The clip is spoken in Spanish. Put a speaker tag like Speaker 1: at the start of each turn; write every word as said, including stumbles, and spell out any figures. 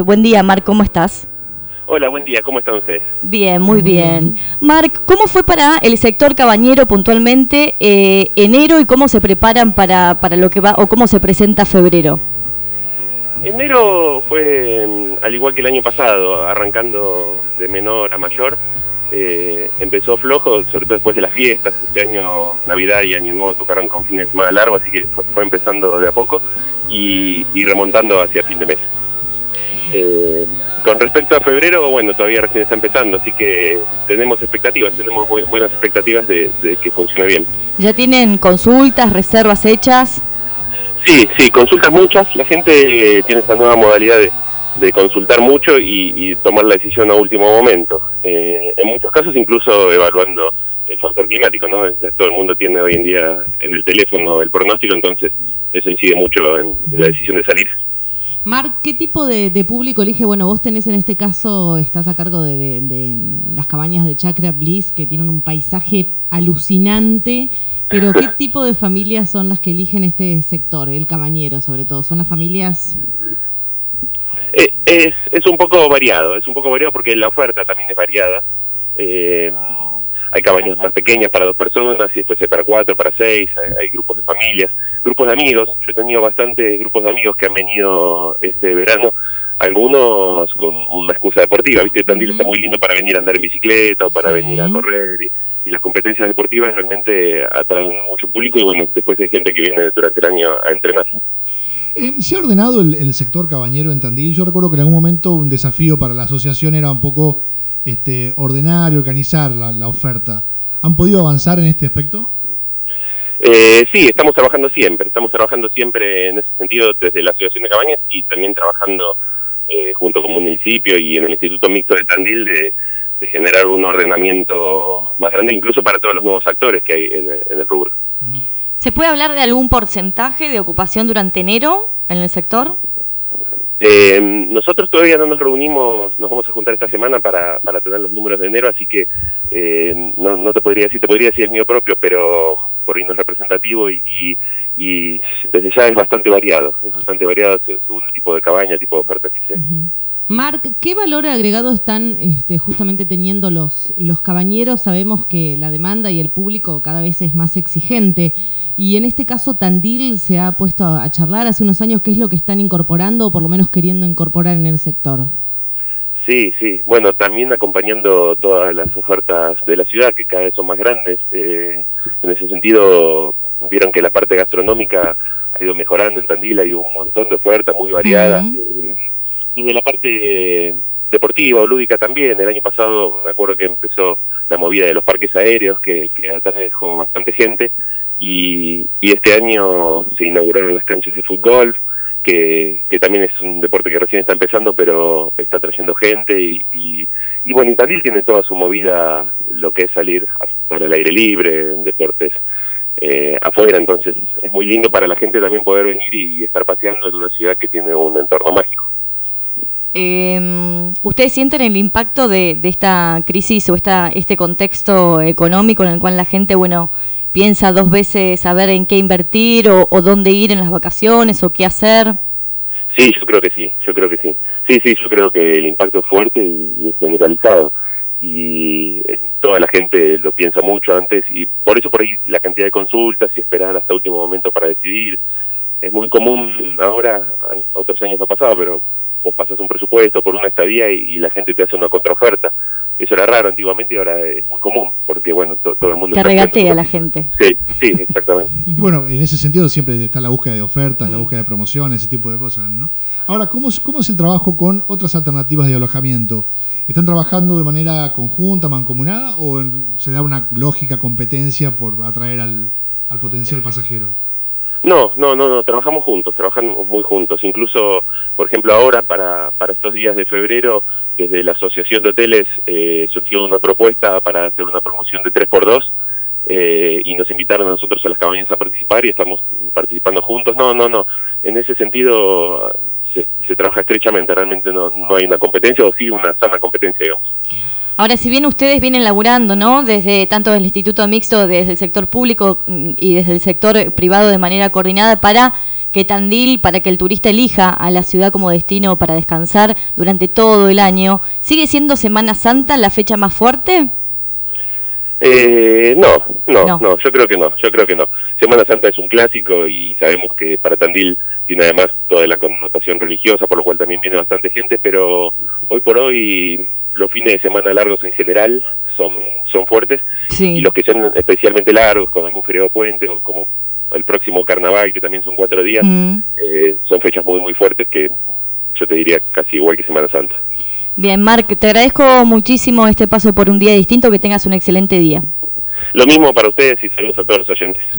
Speaker 1: Buen día, Marc, ¿cómo estás?
Speaker 2: Hola, buen día, ¿cómo están ustedes?
Speaker 1: Bien, muy bien. Marc, ¿cómo fue para el sector cabañero puntualmente eh, enero y cómo se preparan para, para lo que va o cómo se presenta febrero?
Speaker 2: Enero fue, al igual que el año pasado, arrancando de menor a mayor. Eh, empezó flojo, sobre todo después de las fiestas. Este año Navidad y Año Nuevo tocaron con fines de semana largos, así que fue, fue empezando de a poco y, y remontando hacia fin de mes. Eh, con respecto a febrero, bueno, todavía recién está empezando, así que tenemos expectativas, tenemos bu- buenas expectativas de, de que funcione bien.
Speaker 1: ¿Ya tienen consultas, reservas hechas?
Speaker 2: Sí, sí, consultas muchas. La gente eh, tiene esta nueva modalidad de, de consultar mucho y, y tomar la decisión a último momento. Eh, en muchos casos incluso evaluando el factor climático, ¿no? Todo el mundo tiene hoy en día en el teléfono el pronóstico, entonces eso incide mucho en, en la decisión de salir.
Speaker 3: Marc, ¿qué tipo de, de público elige? Bueno, vos tenés en este caso, estás a cargo de, de, de las cabañas de Chacra Bliss, que tienen un paisaje alucinante, pero ¿qué tipo de familias son las que eligen este sector, el cabañero sobre todo? ¿Son las familias...?
Speaker 2: Eh, es, es un poco variado, es un poco variado porque la oferta también es variada. Eh, hay cabañas más pequeñas para dos personas y después hay para cuatro, para seis, hay, hay grupos de familias, grupos de amigos. Yo he tenido bastantes grupos de amigos que han venido este verano, algunos con una excusa deportiva, ¿viste? Tandil uh-huh. está muy lindo para venir a andar en bicicleta o para sí. venir a correr y, y las competencias deportivas realmente atraen mucho público y bueno, después hay gente que viene durante el año a entrenar.
Speaker 4: Eh, ¿Se ha ordenado el, el sector cabañero en Tandil? Yo recuerdo que en algún momento un desafío para la asociación era un poco este, ordenar y organizar la, la oferta. ¿Han podido avanzar en este aspecto?
Speaker 2: Eh, sí, estamos trabajando siempre, estamos trabajando siempre en ese sentido desde la Asociación de Cabañas y también trabajando eh, junto con el municipio y en el Instituto Mixto de Tandil de, de generar un ordenamiento más grande incluso para todos los nuevos actores que hay en, en el rubro.
Speaker 1: ¿Se puede hablar de algún porcentaje de ocupación durante enero en el sector?
Speaker 2: Eh, nosotros todavía no nos reunimos, nos vamos a juntar esta semana para, para tener los números de enero, así que eh, no, no te podría decir, te podría decir el mío propio, pero por ahí no es representativo y, y, y desde ya es bastante variado, es bastante variado según el tipo de cabaña, el tipo de oferta que sea.
Speaker 3: Uh-huh. Marc, ¿qué valor agregado están este, justamente teniendo los, los cabañeros? Sabemos que la demanda y el público cada vez es más exigente. Y en este caso Tandil se ha puesto a charlar hace unos años qué es lo que están incorporando o por lo menos queriendo incorporar en el sector.
Speaker 2: Sí, sí. Bueno, también acompañando todas las ofertas de la ciudad que cada vez son más grandes. Eh, en ese sentido, vieron que la parte gastronómica ha ido mejorando en Tandil, hay un montón de ofertas muy variadas. Uh-huh. Eh, desde la parte deportiva o lúdica también, el año pasado me acuerdo que empezó la movida de los parques aéreos que, que atrajo bastante gente. Y, y este año se inauguraron las canchas de fútbol, que, que también es un deporte que recién está empezando, pero está trayendo gente. Y, y, y bueno, y Tandil tiene toda su movida, lo que es salir para el aire libre, en deportes eh, afuera. Entonces es muy lindo para la gente también poder venir y, y estar paseando en una ciudad que tiene un entorno mágico.
Speaker 1: Eh, ¿Ustedes sienten el impacto de, de esta crisis o esta, este contexto económico en el cual la gente, bueno, piensa dos veces a ver en qué invertir o, o dónde ir en las vacaciones o qué hacer?
Speaker 2: Sí, yo creo que sí, yo creo que sí. Sí, sí, yo creo que el impacto es fuerte y, y es generalizado. Y eh, toda la gente lo piensa mucho antes y por eso por ahí la cantidad de consultas y esperar hasta último momento para decidir. Es muy común ahora, otros años no pasaba, pero vos pasás un presupuesto por una estadía y, y la gente te hace una contraoferta. Eso era raro antiguamente y ahora es muy común, porque bueno, to, todo el mundo...
Speaker 1: Te regatea la gente.
Speaker 2: Sí, sí, exactamente.
Speaker 4: Bueno, en ese sentido siempre está la búsqueda de ofertas, mm. la búsqueda de promociones, ese tipo de cosas, ¿no? Ahora, ¿cómo es, cómo es el trabajo con otras alternativas de alojamiento? ¿Están trabajando de manera conjunta, mancomunada, o en, se da una lógica competencia por atraer al, al potencial pasajero?
Speaker 2: No, no, no, no, trabajamos juntos, trabajamos muy juntos. Incluso, por ejemplo, ahora para, para estos días de febrero, desde la Asociación de Hoteles eh, surgió una propuesta para hacer una promoción de tres por dos eh, y nos invitaron a nosotros a las cabañas a participar y estamos participando juntos. No, no, no, en ese sentido se, se trabaja estrechamente, realmente no, no hay una competencia o sí una sana competencia, digamos.
Speaker 1: Ahora, si bien ustedes vienen laburando, ¿no?, desde tanto del Instituto Mixto, desde el sector público y desde el sector privado de manera coordinada para que Tandil, para que el turista elija a la ciudad como destino para descansar durante todo el año, ¿sigue siendo Semana Santa la fecha más fuerte?
Speaker 2: Eh, no, no,
Speaker 1: no,
Speaker 2: no, yo creo que no, yo creo que no. Semana Santa es un clásico y sabemos que para Tandil tiene además toda la connotación religiosa, por lo cual también viene bastante gente, pero hoy por hoy los fines de semana largos en general son son fuertes,
Speaker 1: sí.
Speaker 2: Y los que son especialmente largos, con algún feriado puente o como el próximo carnaval, que también son cuatro días, mm. eh, son fechas muy muy fuertes que yo te diría casi igual que Semana Santa.
Speaker 1: Bien, Marc, te agradezco muchísimo este paso por un día distinto, que tengas un excelente día.
Speaker 2: Lo mismo para ustedes y saludos a todos los oyentes.